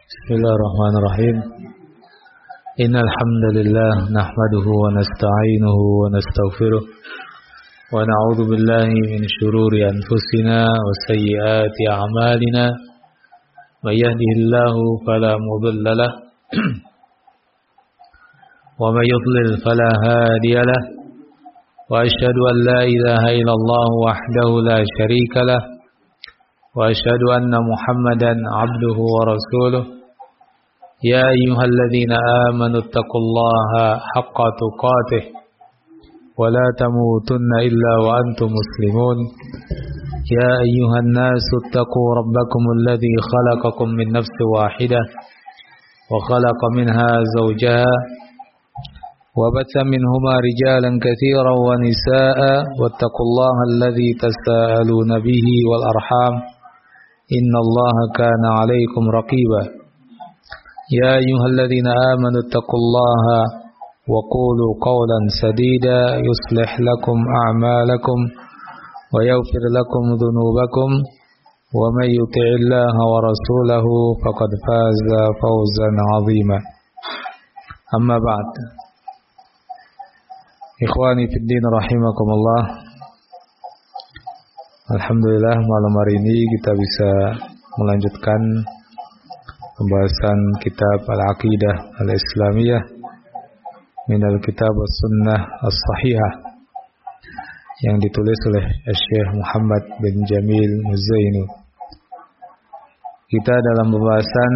Bismillahirrahmanirrahim. Innal hamdalillah nahmaduhu wa nasta'inuhu wa nastaghfiruh wa na'udzu billahi min shururi anfusina wa sayyiati a'malina. May yahdihillahu fala mudilla lahu wa may yudlil fala hadiya lahu. Wa asyhadu an la ilaha illallah wahdahu la syarika lahu wa asyhadu anna Muhammadan 'abduhu wa rasuluh. Ya ayyuhalladzina amanu taqullaha haqqa tuqatih wa la tamutunna illa wa antum muslimun. Ya ayyuhan nasu taqu rabbakumul ladzi khalaqakum min nafsin wahidah wa khalaqa minha zawjaha wa batha minhuma rijalan katsiran wa nisaa'a wattaqullaha alladzi tasaaluna bihi wal arham innallaha kana 'alaikum raqiba. يا أيها الذين آمنوا اتقوا الله وقولوا قولا سديدا يصلح لكم أعمالكم ويغفر لكم ذنوبكم ومن يطع الله ورسوله فقد فاز فوزا عظيما. أما بعد إخواني في الدين رحمكم الله. Alhamdulillah malam hari ini kita bisa melanjutkan pembahasan kitab Al-Aqidah Al-Islamiyah minal kitab as-sunnah as-sahihah yang ditulis oleh Syekh Muhammad bin Jamil Muzaini. Kita dalam pembahasan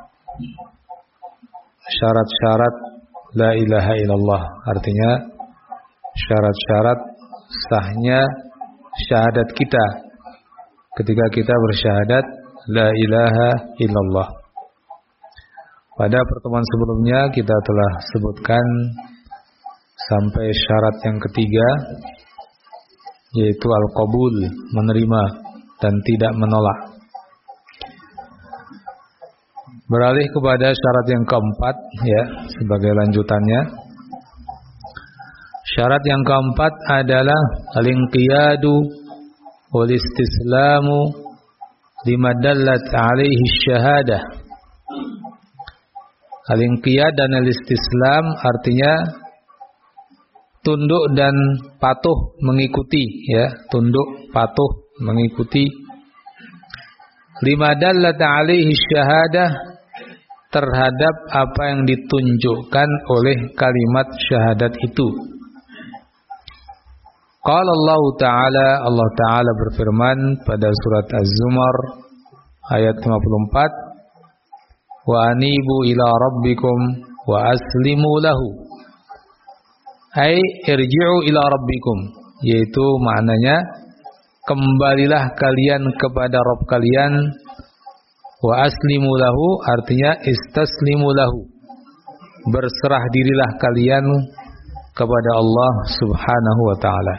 syarat-syarat la ilaha illallah, artinya syarat-syarat sahnya syahadat kita ketika kita bersyahadat la ilaha illallah. Pada pertemuan sebelumnya kita telah sebutkan sampai syarat yang ketiga, yaitu al-qabul, menerima dan tidak menolak. Beralih kepada syarat yang keempat, ya, sebagai lanjutannya. Syarat yang keempat adalah al-inqiyadu wal istislamu lima dallat alaihi syahadah. Al-inqiyad dan al-istislam artinya tunduk dan patuh mengikuti, ya, tunduk patuh mengikuti. Lima dallat alaihi syahadah, terhadap apa yang ditunjukkan oleh kalimat syahadat itu. Qala Allah Ta'ala berfirman pada surat Az-Zumar ayat 54, wa anibu ila rabbikum wa aslimu lahu, ay irji'u ila rabbikum, yaitu maknanya kembalilah kalian kepada Rabb kalian, wa aslimu lahu artinya istaslimu lahu, berserah dirilah kalian kepada Allah Subhanahu wa taala.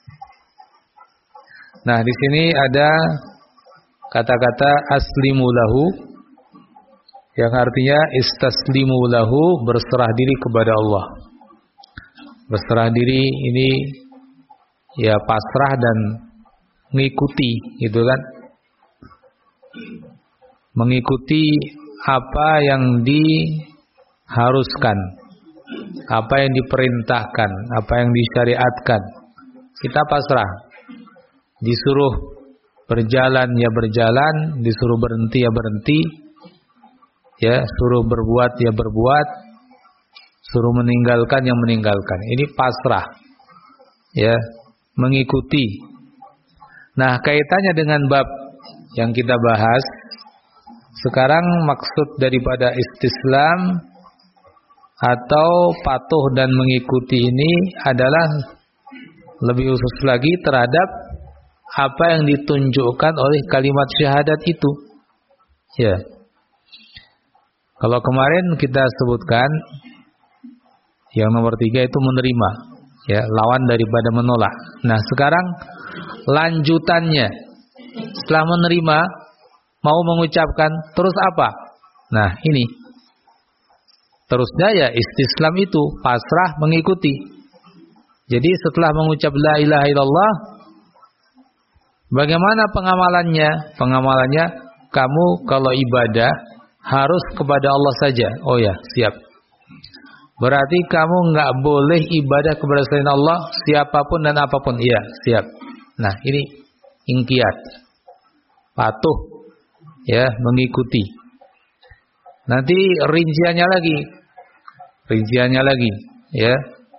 Nah, di sini ada kata-kata aslimu lahu yang artinya istaslimu lahu, berserah diri kepada Allah. Berserah diri ini ya pasrah dan mengikuti, gitu kan? Mengikuti apa yang diharuskan, apa yang diperintahkan, apa yang disyariatkan. Kita pasrah. Disuruh berjalan ya berjalan, disuruh berhenti ya berhenti. Ya, suruh berbuat ya berbuat, suruh meninggalkan yang meninggalkan. Ini pasrah, ya, mengikuti. Nah, kaitannya dengan bab yang kita bahas sekarang, maksud daripada istislam atau patuh dan mengikuti ini adalah lebih khusus lagi terhadap apa yang ditunjukkan oleh kalimat syahadat itu. Ya. Kalau kemarin kita sebutkan yang nomor 3 itu menerima, ya, lawan daripada menolak. Nah, sekarang lanjutannya setelah menerima mau mengucapkan terus apa? Nah, ini terusnya ya istislam itu pasrah mengikuti. Jadi setelah mengucap la ilaha illallah, bagaimana pengamalannya? Pengamalannya kamu kalau ibadah harus kepada Allah saja. Oh ya, siap. Berarti kamu nggak boleh ibadah kepada selain Allah, siapapun dan apapun. Iya, siap. Nah, ini inqiyad. Patuh, ya, mengikuti. Nanti rinciannya lagi, ya.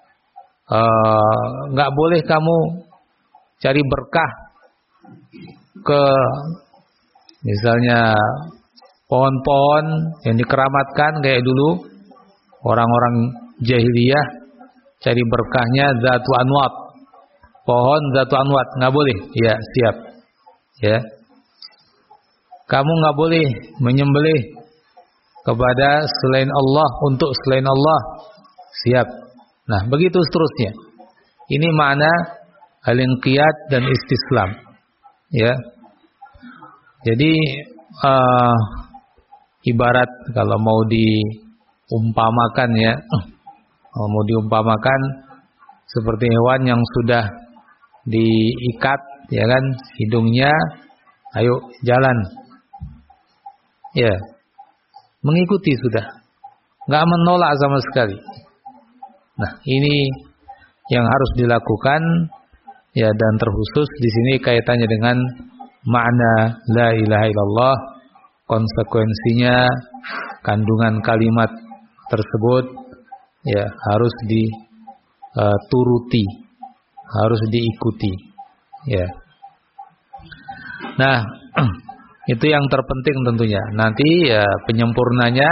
Nggak boleh kamu cari berkah ke misalnya pohon-pohon yang dikeramatkan kayak dulu orang-orang jahiliyah, cari berkahnya zatu anwat, pohon zatu anwat, nggak boleh. Ya, siap. Ya, kamu nggak boleh menyembelih kepada selain Allah, untuk selain Allah. Siap. Nah, begitu seterusnya. Ini makna al-inqiyad dan istislam. Ya. Jadi ibarat kalau mau diumpamakan, ya, kalau mau diumpamakan seperti hewan yang sudah diikat, ya kan, hidungnya, ayo jalan. Ya. Mengikuti sudah, nggak menolak sama sekali. Nah, ini yang harus dilakukan, ya, dan terkhusus di sini kaitannya dengan makna la ilaha illallah, konsekuensinya, kandungan kalimat tersebut, ya, harus dituruti, harus diikuti, ya. Nah, itu yang terpenting tentunya. Nanti ya penyempurnanya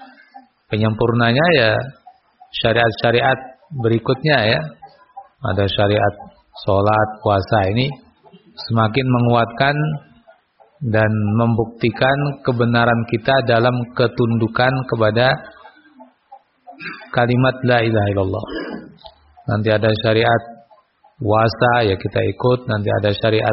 ya syariat-syariat berikutnya, ya. Ada syariat sholat, puasa, ini semakin menguatkan dan membuktikan kebenaran kita dalam ketundukan kepada kalimat la ilaha illallah. Nanti ada syariat puasa, ya kita ikut. Nanti ada syariat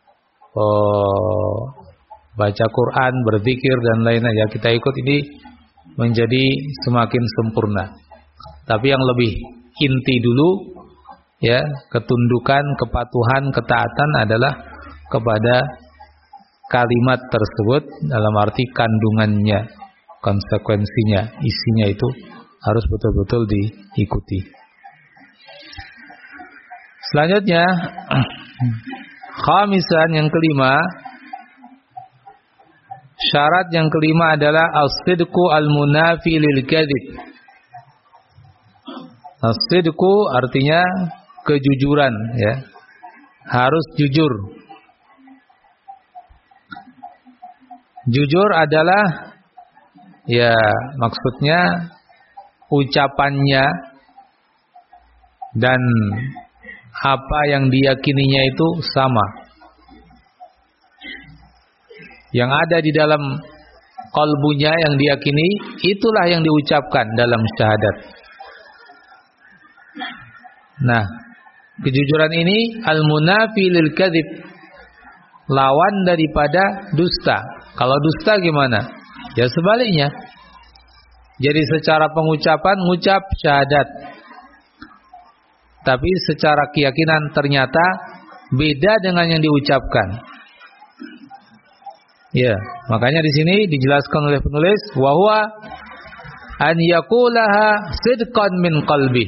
baca Quran, berzikir dan lainnya, ya kita ikut. Ini menjadi semakin sempurna. Tapi yang lebih inti dulu, ya, ketundukan, kepatuhan, ketaatan adalah kepada kalimat tersebut dalam arti kandungannya, konsekuensinya, isinya itu harus betul-betul diikuti. Selanjutnya, khamisan, yang kelima, syarat yang kelima adalah as-sidqu al-munafi lil kadzib. As-sidqu artinya kejujuran, ya. Harus jujur. Jujur adalah, ya, maksudnya ucapannya dan apa yang diyakininya itu sama. Yang ada di dalam qalbunya yang diyakini, itulah yang diucapkan dalam syahadat. Nah, kejujuran ini al-munafi lil kadzib, lawan daripada dusta. Kalau dusta gimana? Ya sebaliknya. Jadi secara pengucapan ngucap syahadat, tapi secara keyakinan ternyata beda dengan yang diucapkan. Ya, makanya di sini dijelaskan oleh penulis, wa huwa an yaqulaha sidqan min qalbi,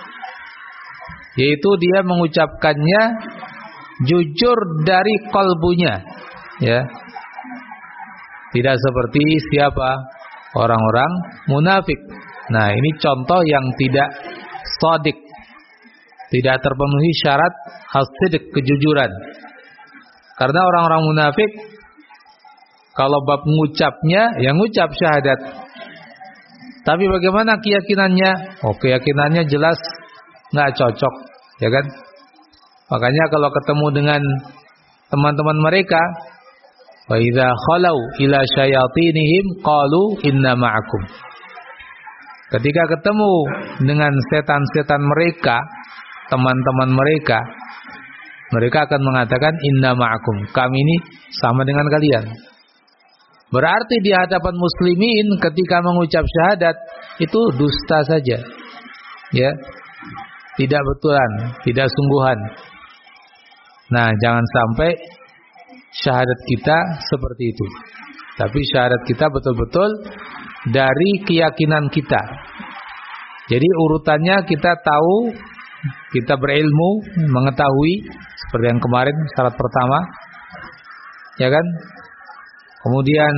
yaitu dia mengucapkannya jujur dari kalbunya, ya. Tidak seperti siapa? Orang-orang munafik. Nah, ini contoh yang tidak shadiq, tidak terpenuhi syarat as-sidq, kejujuran. Karena orang-orang munafik kalau bab mengucapnya, ya ngucap syahadat, tapi bagaimana keyakinannya? Oh, keyakinannya jelas nggak cocok, ya kan? Makanya kalau ketemu dengan teman-teman mereka, wa idza khalau ila syayatinihim qalu inna ma'akum. Ketika ketemu dengan setan-setan mereka, teman-teman mereka, mereka akan mengatakan inna ma'akum, kami ini sama dengan kalian. Berarti di hadapan muslimin ketika mengucap syahadat itu dusta saja, ya, tidak betulan, tidak sungguhan. Nah, jangan sampai syahadat kita seperti itu. Tapi syahadat kita betul-betul dari keyakinan kita. Jadi urutannya kita tahu, kita berilmu, mengetahui seperti yang kemarin syarat pertama, ya kan? Kemudian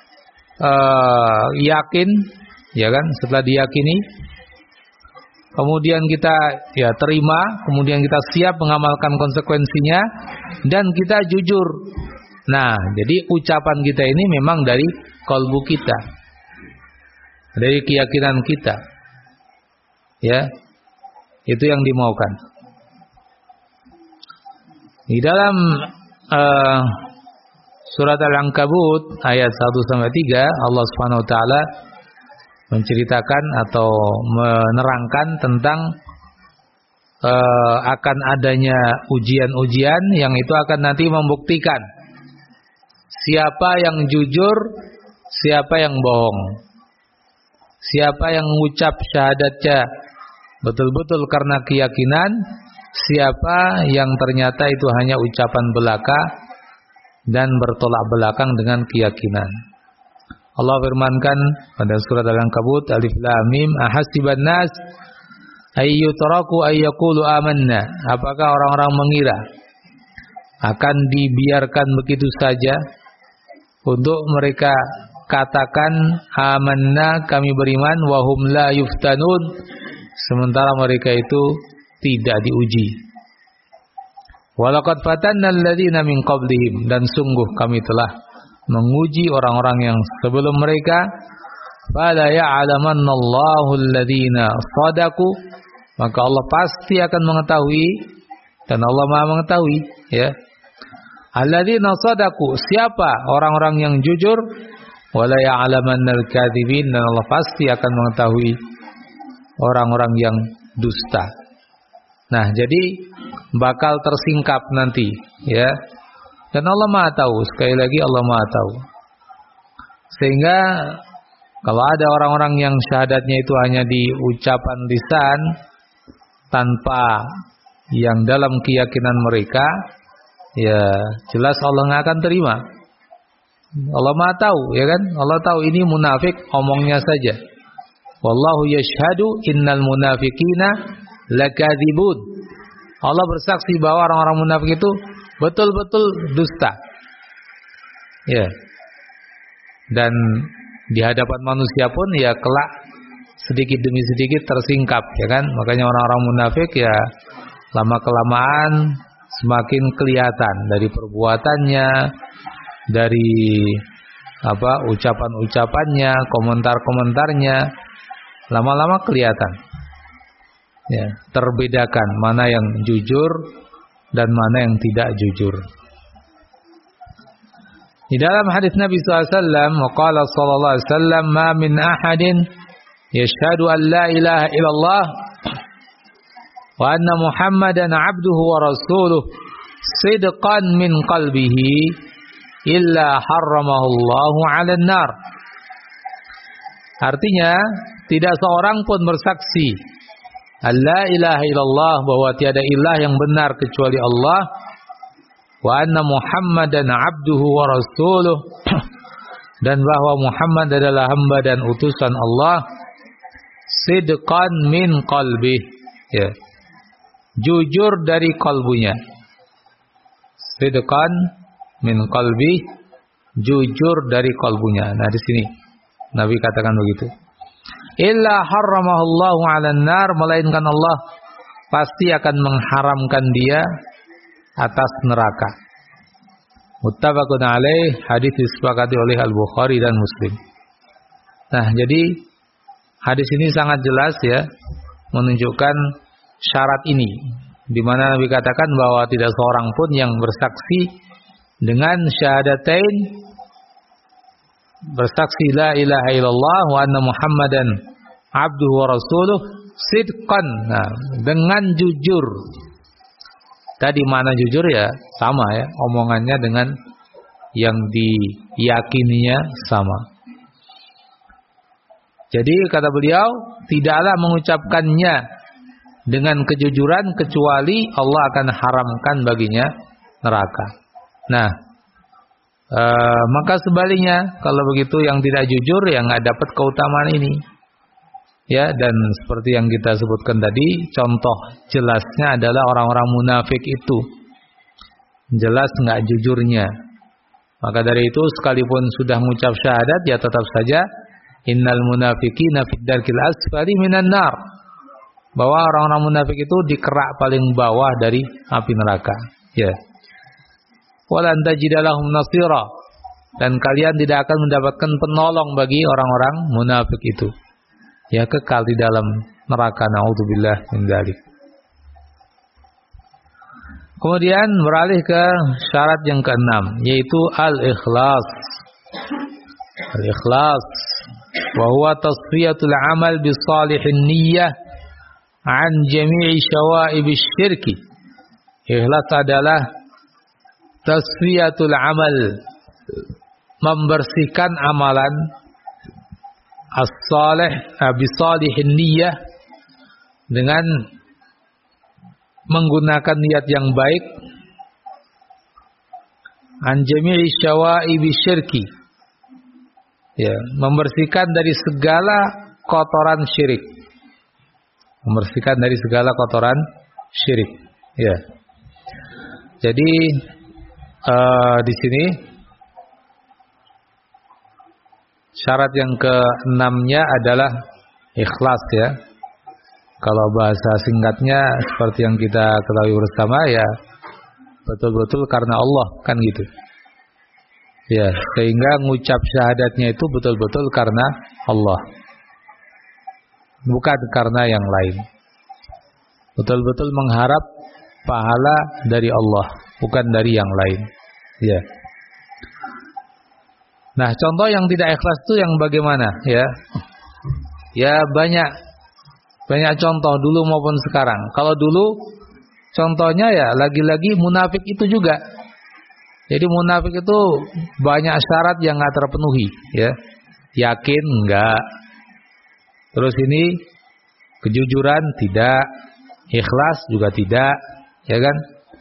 yakin, ya kan? Setelah diyakini, kemudian kita ya terima, kemudian kita siap mengamalkan konsekuensinya, dan kita jujur. Nah, jadi ucapan kita ini memang dari kalbu kita, dari keyakinan kita, ya, itu yang dimaukan. Di dalam surat Al-Ankabut ayat 1-3 Allah Subhanahu wa taala menceritakan atau menerangkan tentang akan adanya ujian-ujian yang itu akan nanti membuktikan siapa yang jujur, siapa yang bohong. Siapa yang mengucap syahadatnya betul-betul karena keyakinan, siapa yang ternyata itu hanya ucapan belaka dan bertolak belakang dengan keyakinan. Allah firmankan pada surat Al-Ankabut Alif Lam Mim, ahasiban nas ayyutraku ayyaqulu amanna. Apakah orang-orang mengira akan dibiarkan begitu saja untuk mereka katakan amanna, kami beriman, wahum la yuftanun, sementara mereka itu tidak diuji. Walaqad fatanna alladziina min qablihim, dan sungguh kami telah menguji orang-orang yang sebelum mereka. Fala ya'lamannallahu alladziina shadaqu, maka Allah pasti akan mengetahui, dan Allah Maha mengetahui, ya. Alladziina shadaqu, siapa orang-orang yang jujur. Wala ya'lamannal kadzibin, dan Allah pasti akan mengetahui orang-orang yang dusta. Nah, jadi bakal tersingkap nanti, ya. Dan Allah Maha tahu, sekali lagi Allah Maha tahu. Sehingga kalau ada orang-orang yang syahadatnya itu hanya di ucapan lisan tanpa yang dalam keyakinan mereka, ya jelas Allah nggak akan terima. Allah Maha tahu, ya kan? Allah tahu ini munafik, omongnya saja. Wallahu yashhadu innal munafiqina lakadzibun. Allah bersaksi bahwa orang-orang munafik itu betul-betul dusta. Ya. Dan di hadapan manusia pun ya kelak sedikit demi sedikit tersingkap, ya kan? Makanya orang-orang munafik ya lama-kelamaan semakin kelihatan dari perbuatannya, dari ucapan-ucapannya, komentar-komentarnya, lama-lama kelihatan. Ya, terbedakan mana yang jujur dan mana yang tidak jujur. Di dalam hadis Nabi SAW, qala sallallahu alaihi wasallam, ma min ahadin yashhadu an la ilaha illallah wa anna Muhammadan abduhu wa rasuluh sidqan min qalbihi illa harramahullahu 'alan nar. Artinya, tidak seorang pun bersaksi la ilaha illallah, bahwa tiada ilah yang benar kecuali Allah, wa anna Muhammadan abduhu wa rasuluh, dan bahwa Muhammad adalah hamba dan utusan Allah, sidqan min qalbih, ya, jujur dari kalbunya. Sidqan min qalbih, jujur dari kalbunya. Nah, di sini Nabi katakan begitu. Illa harramahullahu 'alan nar, melainkan Allah pasti akan mengharamkan dia atas neraka. Muttafaqun alaih, hadis disepakati oleh Al-Bukhari dan Muslim. Nah, jadi hadis ini sangat jelas, ya, menunjukkan syarat ini, di mana Nabi katakan bahwa tidak seorang pun yang bersaksi dengan syahadatain, bersaksi la ilaha illallah wa anna Muhammadan abduhu wa rasuluh sidqan, nah, dengan jujur. Tadi mana jujur, ya sama, ya, omongannya dengan yang diyakininya sama. Jadi kata beliau, tidaklah mengucapkannya dengan kejujuran kecuali Allah akan haramkan baginya neraka. Nah, Maka sebaliknya, kalau begitu yang tidak jujur yang nggak dapat keutamaan ini. Ya, dan seperti yang kita sebutkan tadi, contoh jelasnya adalah orang-orang munafik itu. Jelas nggak jujurnya. Maka dari itu sekalipun sudah mengucap syahadat, ya tetap saja innal munafiqina fid darkil asfali minan nar. Bahwa orang-orang munafik itu di kerak paling bawah dari api neraka. Ya. Walan tajidalahum nasira, dan kalian tidak akan mendapatkan penolong bagi orang-orang munafik itu. Ya, kekal di dalam neraka, naudzubillah min dzalik. Kemudian beralih ke syarat yang keenam, yaitu al-ikhlas. Al-ikhlas wa huwa tasfiyatul amal bi salihin niyyah an jami'i syawa'ib syirki. Ikhlas adalah tasfiyatul amal, membersihkan amalan as-salih bi salihin niyyah, dengan menggunakan niat yang baik, an jami'i syawa'ib syirki, ya, membersihkan dari segala kotoran syirik. Membersihkan dari segala kotoran syirik. Ya. Jadi di sini syarat yang keenamnya adalah ikhlas, ya. Kalau bahasa singkatnya seperti yang kita ketahui bersama, ya, betul-betul karena Allah, kan gitu. Ya, sehingga ngucap syahadatnya itu betul-betul karena Allah, bukan karena yang lain. Betul-betul mengharap pahala dari Allah, bukan dari yang lain. Ya. Nah, contoh yang tidak ikhlas itu yang bagaimana, ya? Ya, banyak contoh dulu maupun sekarang. Kalau dulu contohnya, ya, lagi-lagi munafik itu juga. Jadi munafik itu banyak syarat yang enggak terpenuhi, ya. Yakin enggak. Terus ini kejujuran tidak, ikhlas juga tidak, ya kan?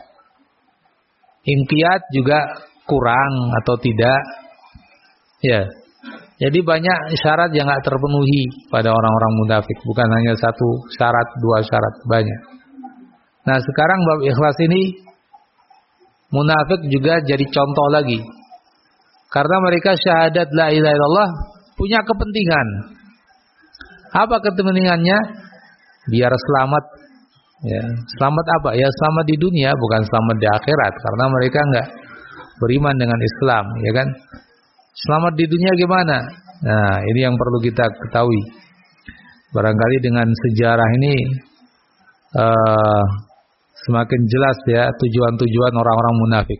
Inqiyad juga kurang atau tidak. Ya. Jadi banyak syarat yang enggak terpenuhi pada orang-orang munafik, bukan hanya satu syarat, dua syarat, banyak. Nah, sekarang bab ikhlas ini munafik juga jadi contoh lagi. Karena mereka syahadat la ilaha illallah punya kepentingan. Apa kepentingannya? Biar selamat. Ya, selamat apa? Ya, selamat di dunia, bukan selamat di akhirat, karena mereka enggak beriman dengan Islam, ya kan? Selamat di dunia gimana? Nah, ini yang perlu kita ketahui. Barangkali dengan sejarah ini semakin jelas, ya, tujuan-tujuan orang-orang munafik.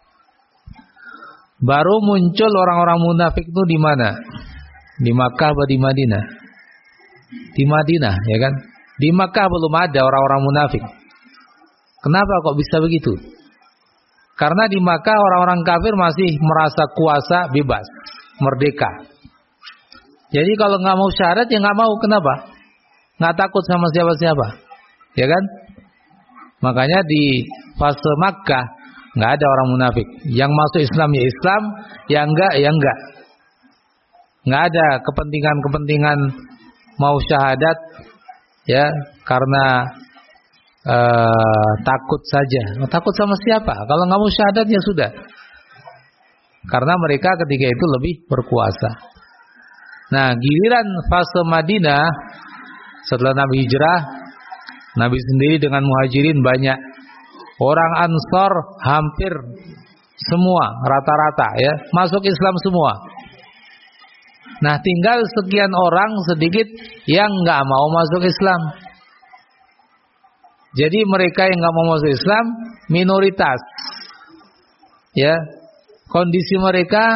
Baru muncul orang-orang munafik itu di mana? Di Makkah atau di Madinah? Di Madinah, ya kan? Di Makkah belum ada orang-orang munafik. Kenapa kok bisa begitu? Karena di Makkah orang-orang kafir masih merasa kuasa, bebas, merdeka. Jadi kalau nggak mau syahadat, ya nggak mau. Kenapa? Nggak takut sama siapa-siapa, ya kan? Makanya di fase Makkah nggak ada orang munafik. Yang masuk Islam ya Islam, yang enggak ya enggak. Nggak ada kepentingan mau syahadat, ya, karena takut saja. Takut sama siapa? Kalau nggak mau syahadat ya sudah. Karena mereka ketika itu lebih berkuasa. Nah, giliran fase Madinah, setelah Nabi hijrah, Nabi sendiri dengan muhajirin banyak. Orang Ansor hampir semua, rata-rata, ya, masuk Islam semua. Nah, tinggal sekian orang sedikit yang nggak mau masuk Islam. Jadi mereka yang nggak mau masuk Islam minoritas, ya. Kondisi mereka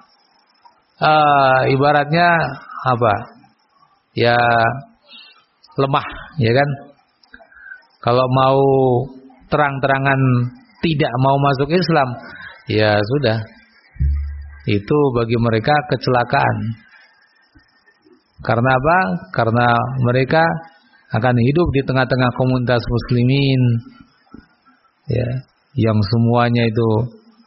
ibaratnya apa? Ya, lemah, ya kan? Kalau mau terang-terangan tidak mau masuk Islam, ya sudah. Itu bagi mereka kecelakaan. Karena apa? Karena mereka akan hidup di tengah-tengah komunitas muslimin, ya, yang semuanya itu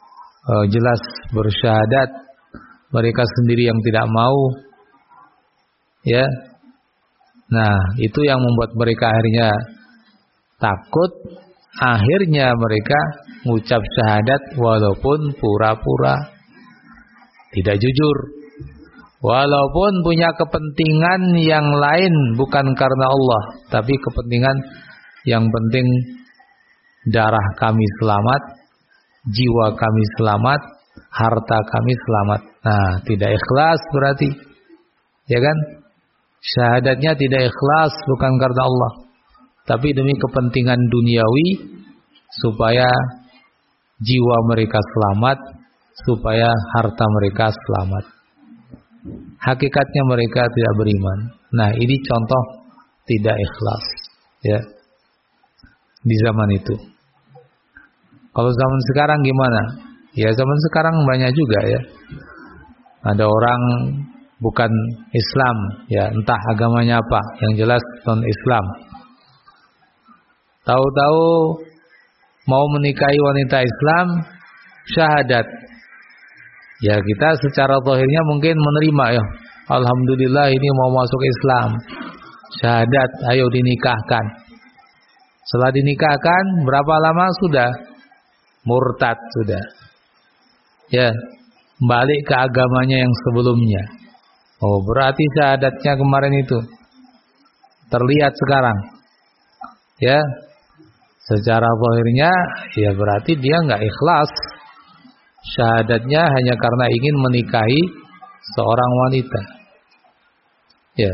jelas bersyahadat, mereka sendiri yang tidak mau, ya. Nah, itu yang membuat mereka akhirnya takut, akhirnya mereka mengucap syahadat walaupun pura-pura tidak jujur, walaupun punya kepentingan yang lain bukan karena Allah, tapi kepentingan yang penting darah kami selamat, jiwa kami selamat, harta kami selamat. Nah, tidak ikhlas berarti, ya kan? Syahadatnya tidak ikhlas bukan karena Allah, tapi demi kepentingan duniawi, supaya jiwa mereka selamat, supaya harta mereka selamat. Hakikatnya mereka tidak beriman. Nah, ini contoh tidak ikhlas, ya, di zaman itu. Kalau zaman sekarang gimana? Ya, zaman sekarang banyak juga, ya. Ada orang bukan Islam, ya, entah agamanya apa, yang jelas non-Islam. Tahu-tahu mau menikahi wanita Islam, syahadat. Ya, kita secara zahirnya mungkin menerima, ya. Alhamdulillah ini mau masuk Islam. Syahadat, ayo dinikahkan. Setelah dinikahkan, berapa lama sudah? Murtad sudah. Ya, balik ke agamanya yang sebelumnya. Oh, berarti syahadatnya kemarin itu terlihat sekarang. Ya, secara zahirnya ya berarti dia nggak ikhlas. Syahadatnya hanya karena ingin menikahi seorang wanita. Ya.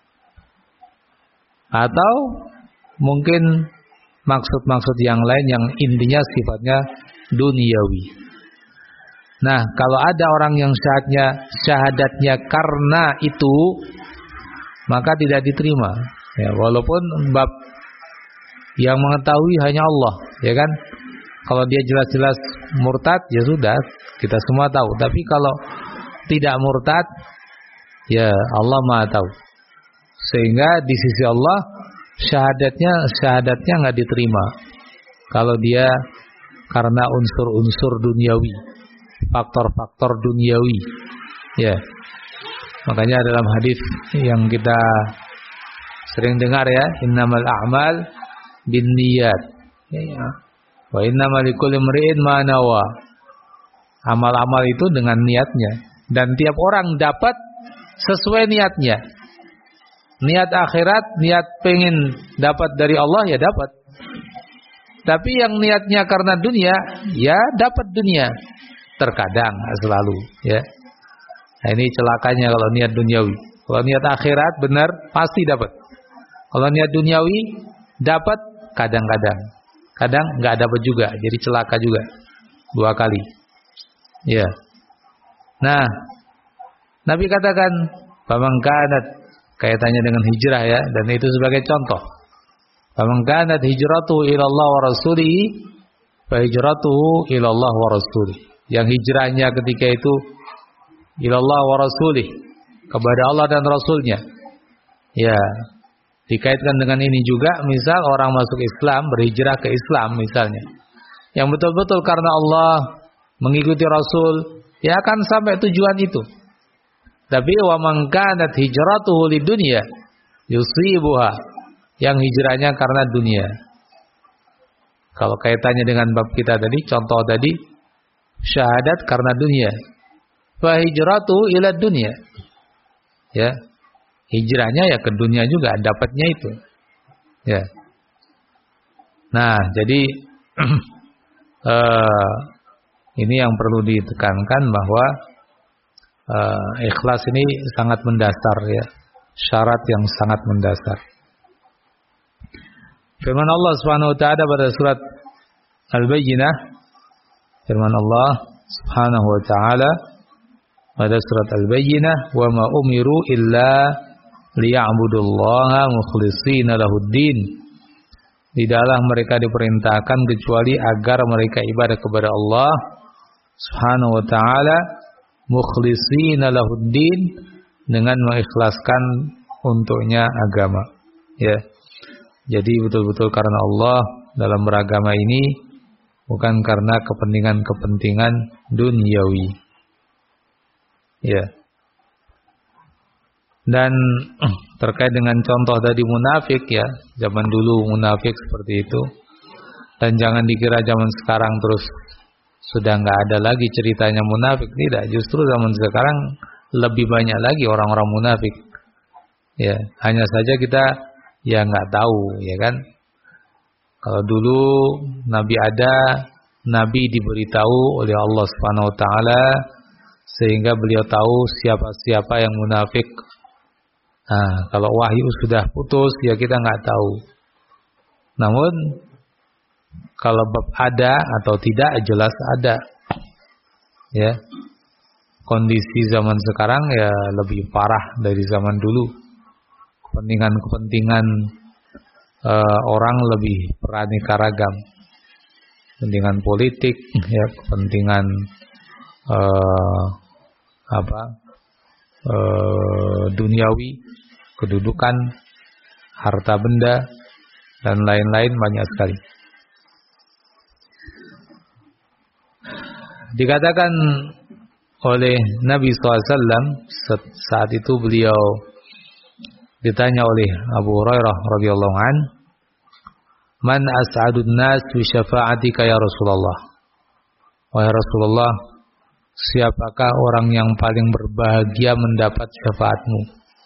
Atau mungkin maksud-maksud yang lain yang intinya sifatnya duniawi. Nah, kalau ada orang yang syahadatnya karena itu, maka tidak diterima. Ya, walaupun bab yang mengetahui hanya Allah, ya kan? Kalau dia jelas-jelas murtad, ya sudah, kita semua tahu. Tapi kalau tidak murtad, ya Allah Maha tahu. Sehingga di sisi Allah syahadatnya nggak diterima. Kalau dia karena unsur-unsur duniawi, faktor-faktor duniawi, ya. Makanya dalam hadis yang kita sering dengar, ya, innamal a'mal binniyat, ya. Wa innamal likulli imri'in ma nawa. Amal-amal itu dengan niatnya, dan tiap orang dapat sesuai niatnya. Niat akhirat, niat pengen dapat dari Allah, ya dapat. Tapi yang niatnya karena dunia, ya dapat dunia. Terkadang, selalu, ya. Nah, ini celakanya kalau niat duniawi. Kalau niat akhirat benar, pasti dapat. Kalau niat duniawi dapat kadang-kadang, kadang nggak dapat juga, jadi celaka juga 2 kali. Ya. Nah, Nabi katakan, "Faman kanat", kaitannya dengan hijrah, ya, dan itu sebagai contoh. "Faman kanat hijratuhu ila Allah wa rasulihi, fa hijratuhu ila Allah wa rasulihi." Yang hijrahnya ketika itu ila Allah wa rasulihi, kepada Allah dan Rasulnya. Ya, dikaitkan dengan ini juga, misal orang masuk Islam, berhijrah ke Islam misalnya, yang betul-betul karena Allah, mengikuti Rasul, ya akan sampai tujuan itu. Tapi wa man kanat hijratuhu lidunya yusibuha, yang hijrahnya karena dunia. Kalau kaitannya dengan bab kita tadi, contoh tadi, syahadat karena dunia, fa hijratuhu ila dunya, ya, hijrahnya ya ke dunia juga, dapatnya itu, ya. Nah, jadi ini yang perlu ditekankan, bahwa ikhlas ini sangat mendasar, ya, syarat yang sangat mendasar. Firman Allah Subhanahu wa taala pada surat Al-Bayyinah, firman Allah Subhanahu wa taala pada surat Al-Bayyinah, "Wa ma umiru illa liya'budullaha mukhlishina lahuddin." Tidaklah mereka diperintahkan kecuali agar mereka ibadah kepada Allah Subhanahu wa taala mukhlishina lahuddin, dengan mengikhlaskan untuknya agama, ya. Jadi betul-betul karena Allah dalam beragama ini, bukan karena kepentingan-kepentingan duniawi. Ya. Dan terkait dengan contoh tadi munafik ya, zaman dulu munafik seperti itu. Dan jangan dikira zaman sekarang terus sudah nggak ada lagi ceritanya munafik. Tidak, justru zaman sekarang lebih banyak lagi orang-orang munafik. Ya, hanya saja kita ya nggak tahu, ya kan? Kalau dulu Nabi ada, Nabi diberitahu oleh Allah Subhanahu Wa Taala sehingga beliau tahu siapa-siapa yang munafik. Nah, kalau wahyu sudah putus ya kita nggak tahu. Namun kalau bab ada atau tidak jelas ada. Ya. Kondisi zaman sekarang ya lebih parah dari zaman dulu. Kepentingan-kepentingan orang lebih beraneka ragam. Kepentingan politik, ya, kepentingan duniawi, kedudukan, harta benda, dan lain-lain banyak sekali. Dikatakan oleh Nabi SAW saat itu beliau ditanya oleh Abu Hurairah radhiyallahu an, "Man as'adun nas bi syafa'atika ya Rasulullah?" Wahai Rasulullah, siapakah orang yang paling berbahagia mendapat syafaatmu?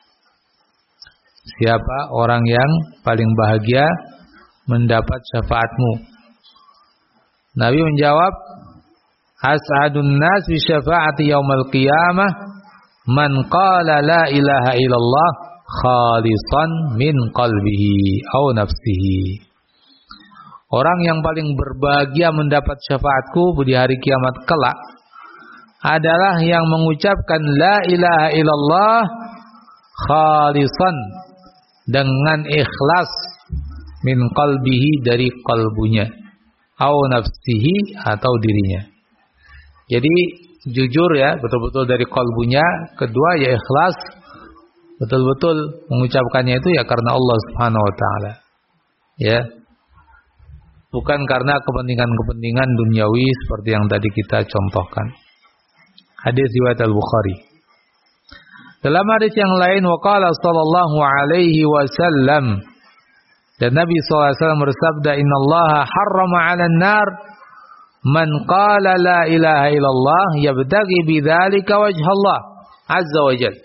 Siapa orang yang paling bahagia mendapat syafaatmu? Nabi menjawab, "As'adun nas bi syafa'ati yaumil qiyamah man qala la ilaha illallah khalisan min qalbihi aw nafsihi." Orang yang paling berbahagia mendapat syafaatku di hari kiamat kelak adalah yang mengucapkan la ilaha illallah khalisan dengan ikhlas min qalbihi dari kalbunya aw nafsihi atau dirinya. Jadi jujur ya, betul-betul dari kalbunya. Kedua ya ikhlas, betul-betul mengucapkannya itu ya karena Allah Subhanahu Wa Taala. Ya, bukan karena kepentingan-kepentingan duniawi seperti yang tadi kita contohkan. Hadis riwayat Al-Bukhari. Dalam hadis yang lain, waqala sallallahu alaihi wasallam, dan Nabi SAW bersabda, "Innallaha harrama 'alan nar man qala la ilaha illallah yabtaghi bidzalika wajhallah azza wa jalla."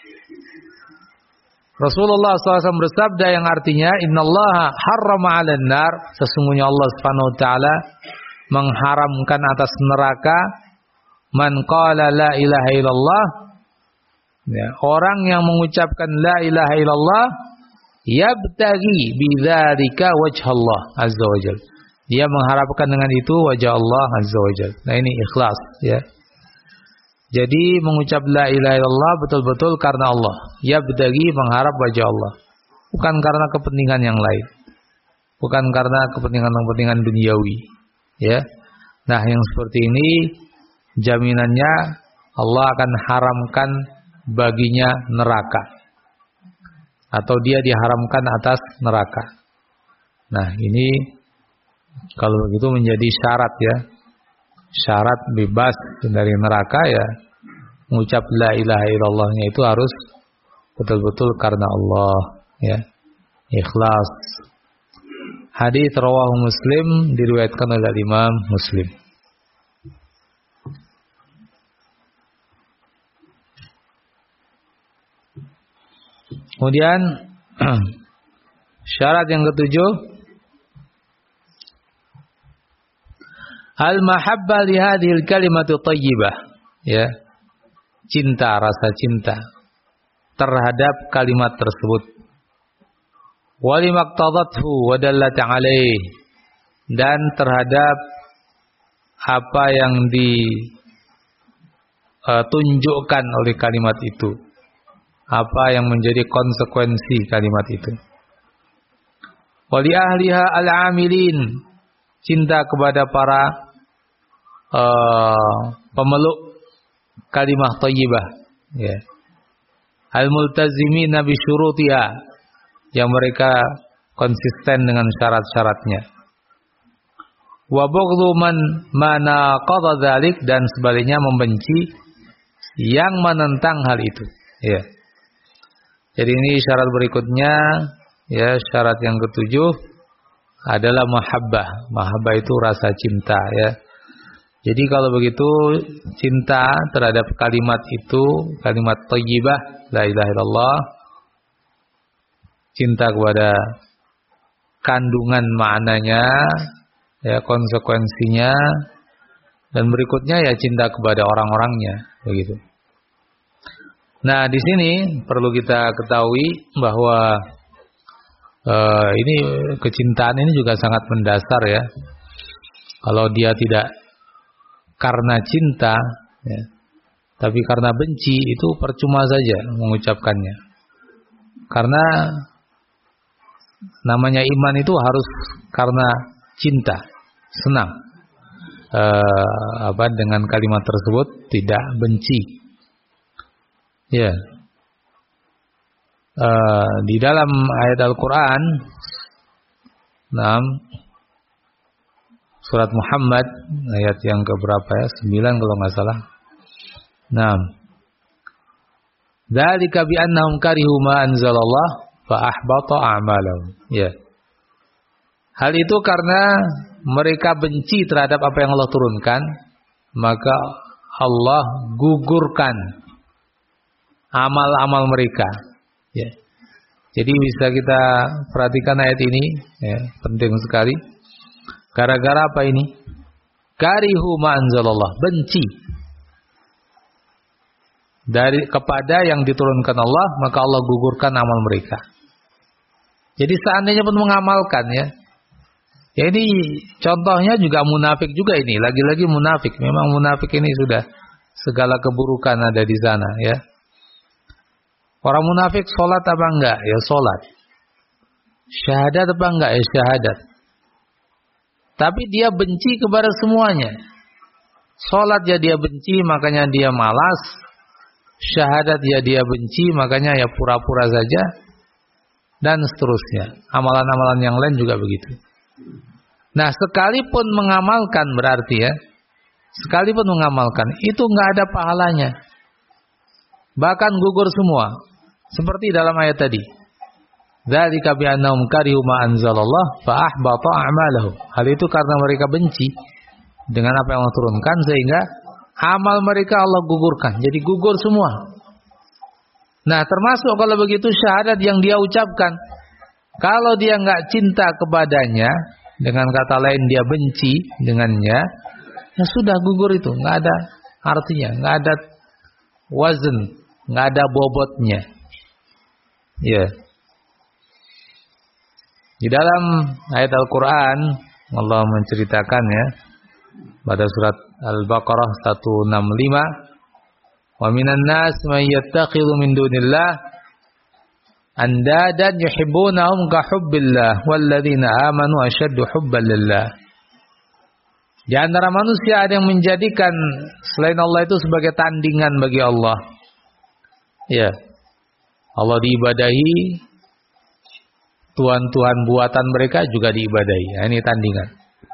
Rasulullah SAW bersabda yang artinya, "Innallaha harrama 'alan nar", sesungguhnya Allah Subhanahu wa taala mengharamkan atas neraka man qala la ilaha illallah, ya, orang yang mengucapkan la ilaha illallah yabtaghi bidzalika wajhallah azza wa jalla. Dia mengharapkan dengan itu wajah Allah azza wa jalla. Nah, ini ikhlas ya. Jadi mengucap la ilaha illallah betul-betul karena Allah. Yabtaghi, mengharap wajah Allah. Bukan karena kepentingan yang lain. Bukan karena kepentingan-kepentingan duniawi, ya. Nah, yang seperti ini jaminannya Allah akan haramkan baginya neraka, atau dia diharamkan atas neraka. Nah, ini kalau begitu menjadi syarat ya, syarat bebas dari neraka ya, mengucap la ilaha illallahnya itu harus betul-betul karena Allah ya, ikhlas. Hadis rawahu Muslim, diriwayatkan oleh Imam Muslim. Kemudian syarat yang ketujuh, al-mahabbah li hadhil kalimatu thayyibah, ya. Cinta, rasa cinta terhadap kalimat tersebut. Wa limaktadhathu wa dallat alaih, dan terhadap apa yang ditunjukkan oleh kalimat itu, apa yang menjadi konsekuensi kalimat itu. Wa li ahliha al-amilin, cinta kepada para pemeluk kalimah thayyibah, ya. Al-multazimina bi syurutiha, yang mereka konsisten dengan syarat-syaratnya. Wa bughdhu man manaqadha dzalik, dan sebaliknya membenci yang menentang hal itu. Ya. Jadi ini syarat berikutnya, ya, syarat yang ketujuh adalah mahabbah. Mahabbah itu rasa cinta, ya. Jadi kalau begitu cinta terhadap kalimat itu, kalimat thayyibah la ilaha illallah, cinta kepada kandungan maknanya, ya, konsekuensinya, dan berikutnya ya cinta kepada orang-orangnya, begitu. Nah, di sini perlu kita ketahui bahwa ini kecintaan ini juga sangat mendasar, ya. Kalau dia tidak karena cinta, ya, tapi karena benci, itu percuma saja mengucapkannya. Karena namanya iman itu harus karena cinta, senang dengan kalimat tersebut, tidak benci. Ya, di dalam ayat Al-Quran, surat Muhammad ayat yang keberapa ya? 9 kalau nggak salah. Dzalika bi annahum karihu ma anzalallah fa ahbata a'malahum. Ya. Hal itu karena mereka benci terhadap apa yang Allah turunkan, maka Allah gugurkan amal-amal mereka. Ya. Jadi bisa kita perhatikan ayat ini, ya, penting sekali. Gara-gara apa ini? Karihu ma anzalallah, benci kepada yang diturunkan Allah, maka Allah gugurkan amal mereka. Jadi seandainya pun mengamalkan, ya. Ya, ini contohnya juga munafik juga ini, lagi-lagi munafik. Memang munafik ini sudah segala keburukan ada di sana, ya. Orang munafik sholat apa enggak? Ya sholat. Syahadat apa enggak? Ya syahadat. Tapi dia benci kepada semuanya. Sholat ya dia benci, makanya dia malas. Syahadat ya dia benci, makanya ya pura-pura saja. Dan seterusnya. Amalan-amalan yang lain juga begitu. Nah, sekalipun mengamalkan berarti, ya, sekalipun mengamalkan, itu enggak ada pahalanya. Bahkan gugur semua. Seperti dalam ayat tadi. Dzalika bi annahum karihu ma anzalallah fa ahbata a'malahum. Hal itu karena mereka benci dengan apa yang Allah turunkan, sehingga amal mereka Allah gugurkan. Jadi gugur semua. Nah, termasuk kalau begitu syahadat yang dia ucapkan. Kalau dia enggak cinta kepadanya, dengan kata lain dia benci dengannya, ya sudah gugur itu, enggak ada artinya, enggak ada wazn, enggak ada bobotnya. Ya. Di dalam ayat Al-Quran Allah menceritakan, ya, pada surat Al-Baqarah 165, wa minan nas man yattakhidhu min dunillah andadan yuhibbunahum ka hubbillah walladzina amanu ashaddu hubban lillah. Di antara manusia ada yang menjadikan selain Allah itu sebagai tandingan bagi Allah. Ya. Allah diibadahi, tuhan-tuhan buatan mereka juga diibadahi. Nah, ini tandingan.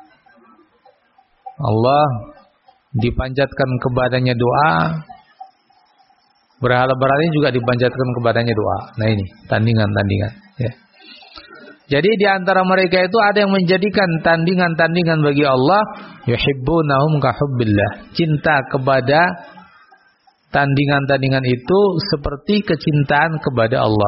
Allah dipanjatkan kepadanya doa, berhala-berhala juga dipanjatkan kepadanya doa. Nah, ini tandingan-tandingan, ya. Jadi di antara mereka itu ada yang menjadikan tandingan-tandingan bagi Allah, yuhibbunahum ka hubbillah. Cinta kepada tandingan-tandingan itu seperti kecintaan kepada Allah.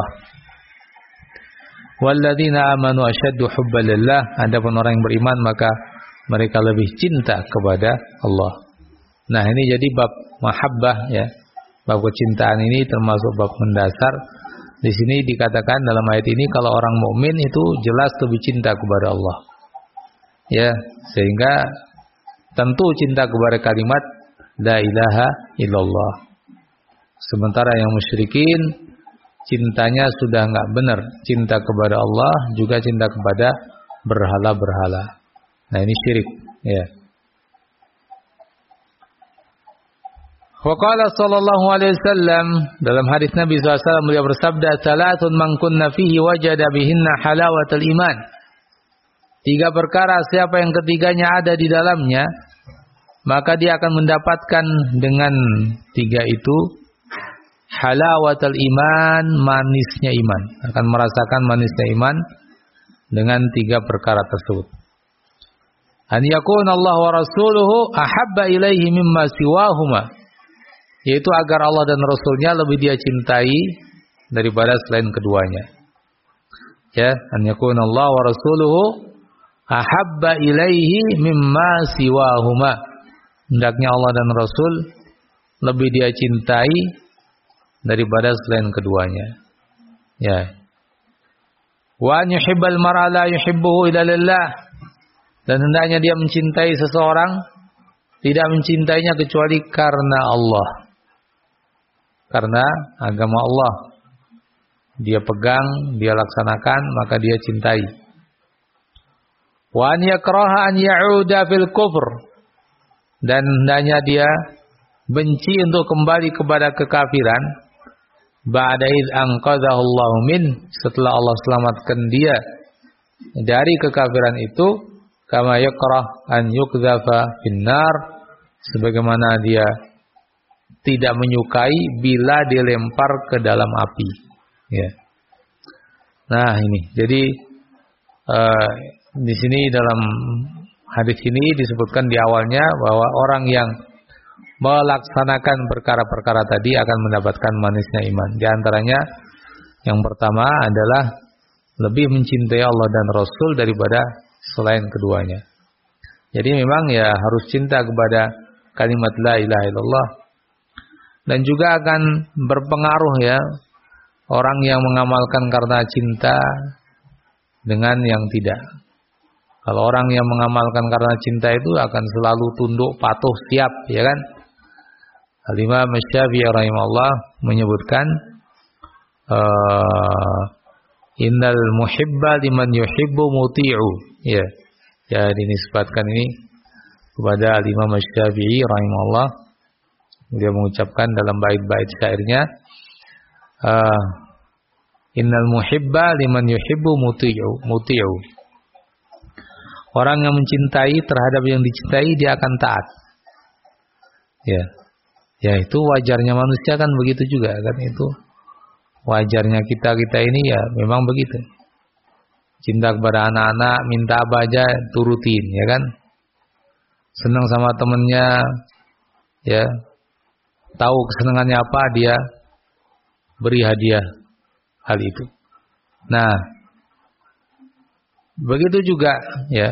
Walladzina amanu asyaddu hubban lillah. Adapun orang yang beriman maka mereka lebih cinta kepada Allah. Nah, ini jadi bab mahabbah, ya. Bab kecintaan ini termasuk bab mendasar. Di sini dikatakan dalam ayat ini kalau orang mukmin itu jelas lebih cinta kepada Allah. Ya, sehingga tentu cinta kepada kalimat la ilaha illallah. Sementara yang musyrikin cintanya sudah enggak benar, cinta kepada Allah juga cinta kepada berhala-berhala. Nah, ini syirik, ya. Wa qala sallallahu alaihi wasallam, dalam hadis Nabi SAW beliau bersabda, "Salatun man kunna fihi wajada bihinna halawatal iman." Tiga perkara siapa yang ketiganya ada di dalamnya, maka dia akan mendapatkan dengan tiga itu halawatul iman, manisnya iman. Akan merasakan manisnya iman dengan tiga perkara tersebut. An yakuna Allah wa rasuluhu ahabba ilaihi mimma siwahuma, yaitu agar Allah dan Rasulnya lebih dia cintai daripada selain keduanya. Ya, an yakuna Allah wa rasuluhu ahabba ilaihi mimma siwahuma. Hendaknya Allah dan Rasul lebih dia cintai daripada selain keduanya. Ya. Wa an yuhibbal mar'a la yuhibbuhu illa lillah. Dan hendaknya dia mencintai seseorang, tidak mencintainya kecuali karena Allah. Karena agama Allah dia pegang, dia laksanakan, maka dia cintai. Wa an yakraha an ya'uda fil kufr. Dan hendaknya dia benci untuk kembali kepada kekafiran. Ba'da id anqadhahu Allah min, setelah Allah selamatkan dia dari kekafiran itu. Kama yakrah an yukdhafa finnar, sebagaimana dia tidak menyukai bila dilempar ke dalam api. Ya. Nah ini, jadi di sini dalam hadis ini disebutkan di awalnya bahwa orang yang melaksanakan perkara-perkara tadi akan mendapatkan manisnya iman. Di antaranya yang pertama adalah lebih mencintai Allah dan Rasul daripada selain keduanya. Jadi memang ya harus cinta kepada kalimat la ilaha illallah. Dan juga akan berpengaruh ya orang yang mengamalkan karena cinta dengan yang tidak. Kalau orang yang mengamalkan karena cinta itu akan selalu tunduk, patuh, siap, ya kan? Al-Imam Syafi'i rahimahullah menyebutkan innal muhibba liman yuhibbu muti'u. Ya. Ya, dinisbatkan ini kepada Al-Imam Syafi'i rahimahullah. Dia mengucapkan dalam bait-bait syairnya, innal muhibba liman yuhibbu muti'u. Orang yang mencintai terhadap yang dicintai dia akan taat. Ya. Ya, itu wajarnya manusia kan begitu juga kan, itu wajarnya kita ini ya memang begitu. Cinta kepada anak-anak, minta apa aja turutin, ya kan. Senang sama temennya, ya, tahu kesenangannya apa dia beri hadiah hal itu. Nah, begitu juga, ya.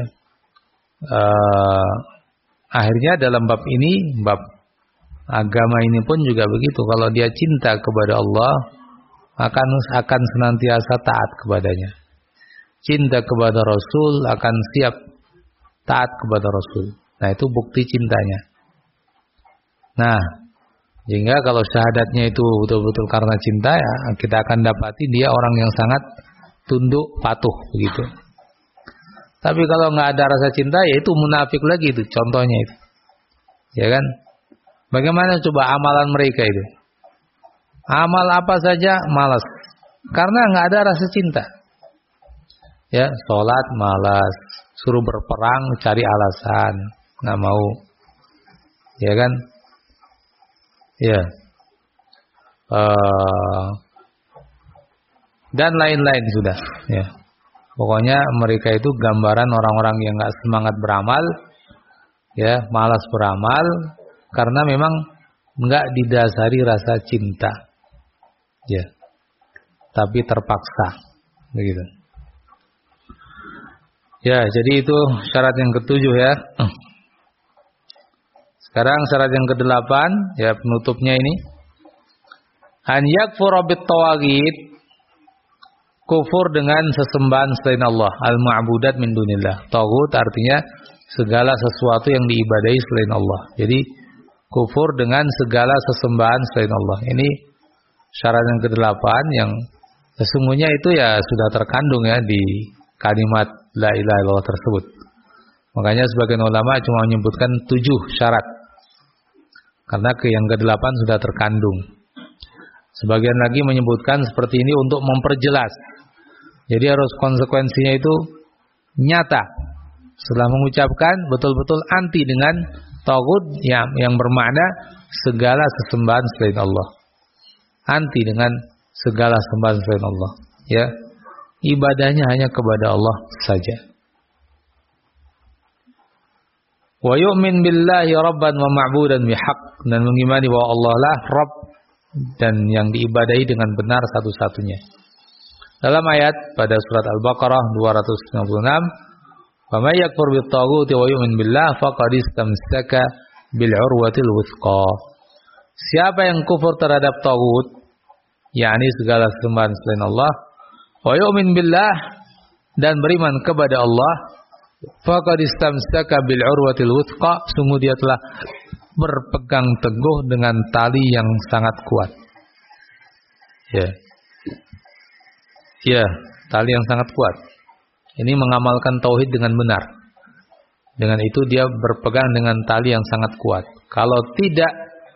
Akhirnya dalam bab ini, bab agama ini pun juga begitu. Kalau dia cinta kepada Allah, akan senantiasa taat kepadanya. Cinta kepada Rasul akan siap taat kepada Rasul. Nah, itu bukti cintanya. Nah, sehingga kalau syahadatnya itu betul-betul karena cinta, ya kita akan dapati dia orang yang sangat tunduk, patuh begitu. Tapi kalau nggak ada rasa cinta, ya itu munafik lagi itu contohnya itu. Ya kan? Bagaimana coba amalan mereka itu? Amal apa saja malas. Karena nggak ada rasa cinta. Ya, sholat malas, suruh berperang cari alasan, nggak mau. Ya kan? Ya. Dan lain-lain sudah. Ya. Pokoknya mereka itu gambaran orang-orang yang nggak semangat beramal, ya, malas beramal, karena memang nggak didasari rasa cinta, ya, tapi terpaksa, begitu. Ya, jadi itu syarat yang ketujuh ya. Sekarang syarat yang kedelapan, ya penutupnya ini. An yakfura bit tawaghit, kufur dengan sesembahan selain Allah, al-ma'budat min dunillah. Taghut artinya segala sesuatu yang diibadahi selain Allah. Jadi kufur dengan segala sesembahan selain Allah. Ini syarat yang kedelapan yang sesungguhnya itu ya sudah terkandung ya di kalimat la ilaha illallah tersebut. Makanya sebagian ulama cuma menyebutkan 7 syarat. Karena yang kedelapan sudah terkandung. Sebagian lagi menyebutkan seperti ini untuk memperjelas. Jadi harus konsekuensinya itu nyata. Setelah mengucapkan betul-betul anti dengan taghut yang bermakna segala sesembahan selain Allah. Anti dengan segala sembahan selain Allah, ya. Ibadahnya hanya kepada Allah saja. Wa yu'min billahi rabban wa ma'budan bihaq, dan mengimani bahwa Allah lah Rabb dan yang diibadahi dengan benar satu-satunya. Dalam ayat pada surat Al-Baqarah 296, "Wa may yakfur bit-taghuti wa yu'min billah faqad istamsaka bil 'urwatil wuthqa." Siapa yang kufur terhadap taghut, yakni segala sembahan selain Allah, wa yu'min billah, dan beriman kepada Allah, faqad istamsaka bil 'urwatil wuthqa, sungguh dia telah berpegang teguh dengan tali yang sangat kuat. Ya, tali yang sangat kuat. Ini mengamalkan tauhid dengan benar. Dengan itu dia berpegang dengan tali yang sangat kuat. Kalau tidak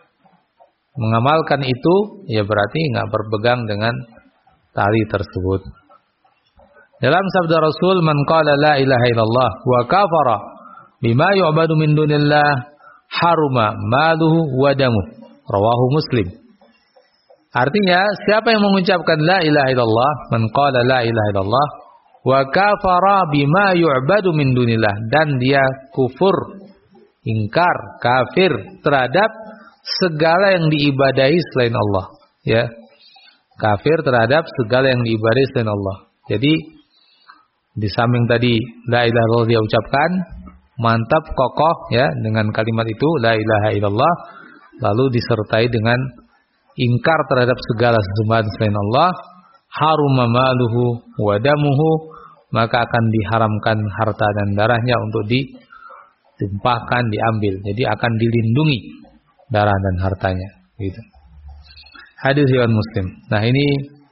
mengamalkan itu, ya berarti nggak berpegang dengan tali tersebut. Dalam sabda Rasul, "Man qala la ilaha illallah wa kafara bima yu'badu min dunillah haruma maluhu wa damuh." Rawahu Muslim. Artinya, siapa yang mengucapkan la ilaha illallah, man qala la ilaha illallah wa kafara bima yu'badu min dunillah, dan dia kufur, ingkar, kafir terhadap segala yang diibadahi selain Allah, ya. Kafir terhadap segala yang diibadahi selain Allah. Jadi di samping tadi la ilaha illallah dia ucapkan, mantap, kokoh, ya, dengan kalimat itu la ilaha illallah, lalu disertai dengan ingkar terhadap segala sesembahan selain Allah, haruma maluhu wa damuhu, maka akan diharamkan harta dan darahnya untuk ditumpahkan, diambil. Jadi akan dilindungi darah dan hartanya, gitu. Hadis riwayat Muslim. Nah, ini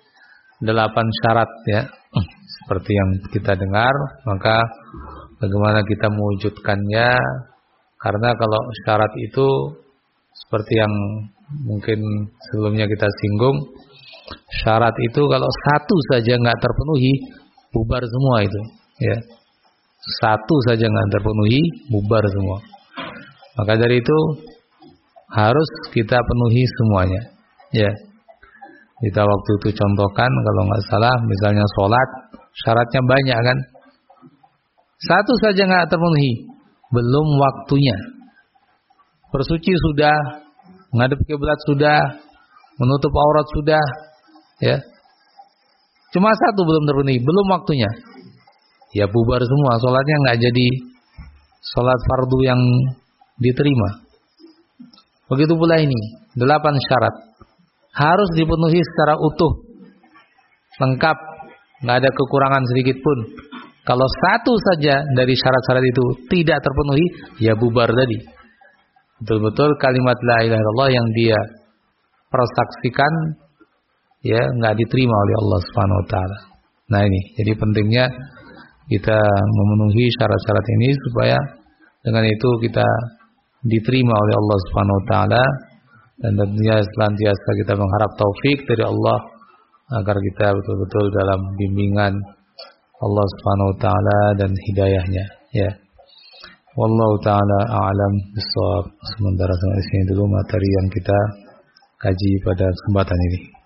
8 syarat, ya. Seperti yang kita dengar, maka bagaimana kita mewujudkannya? Karena kalau syarat itu seperti yang mungkin sebelumnya kita singgung, syarat itu kalau satu saja nggak terpenuhi, bubar semua itu, ya. Satu saja nggak terpenuhi, bubar semua. Maka dari itu harus kita penuhi semuanya, ya. Kita waktu itu contohkan, kalau nggak salah, misalnya sholat, syaratnya banyak kan. Satu saja nggak terpenuhi, belum waktunya. Bersuci sudah, menghadap kiblat sudah, menutup aurat sudah, ya. Cuma satu belum terpenuhi, belum waktunya. Ya bubar semua, sholatnya nggak jadi sholat fardu yang diterima. Begitu pula ini, 8 syarat harus dipenuhi secara utuh, lengkap, nggak ada kekurangan sedikit pun. Kalau satu saja dari syarat-syarat itu tidak terpenuhi, ya bubar tadi. Betul-betul kalimat la ilaha illallah yang dia persaksikan, ya, nggak diterima oleh Allah Subhanahu wa taala. Nah, ini jadi pentingnya kita memenuhi syarat-syarat ini supaya dengan itu kita diterima oleh Allah Subhanahu wa taala, dan tentunya senantiasa kita mengharap taufik dari Allah agar kita betul-betul dalam bimbingan Allah Subhanahu wa taala dan hidayahnya, ya. Wallahu taala a'lam bissawab. Sementara sampai sini dulu materi yang kita kaji pada kesempatan ini.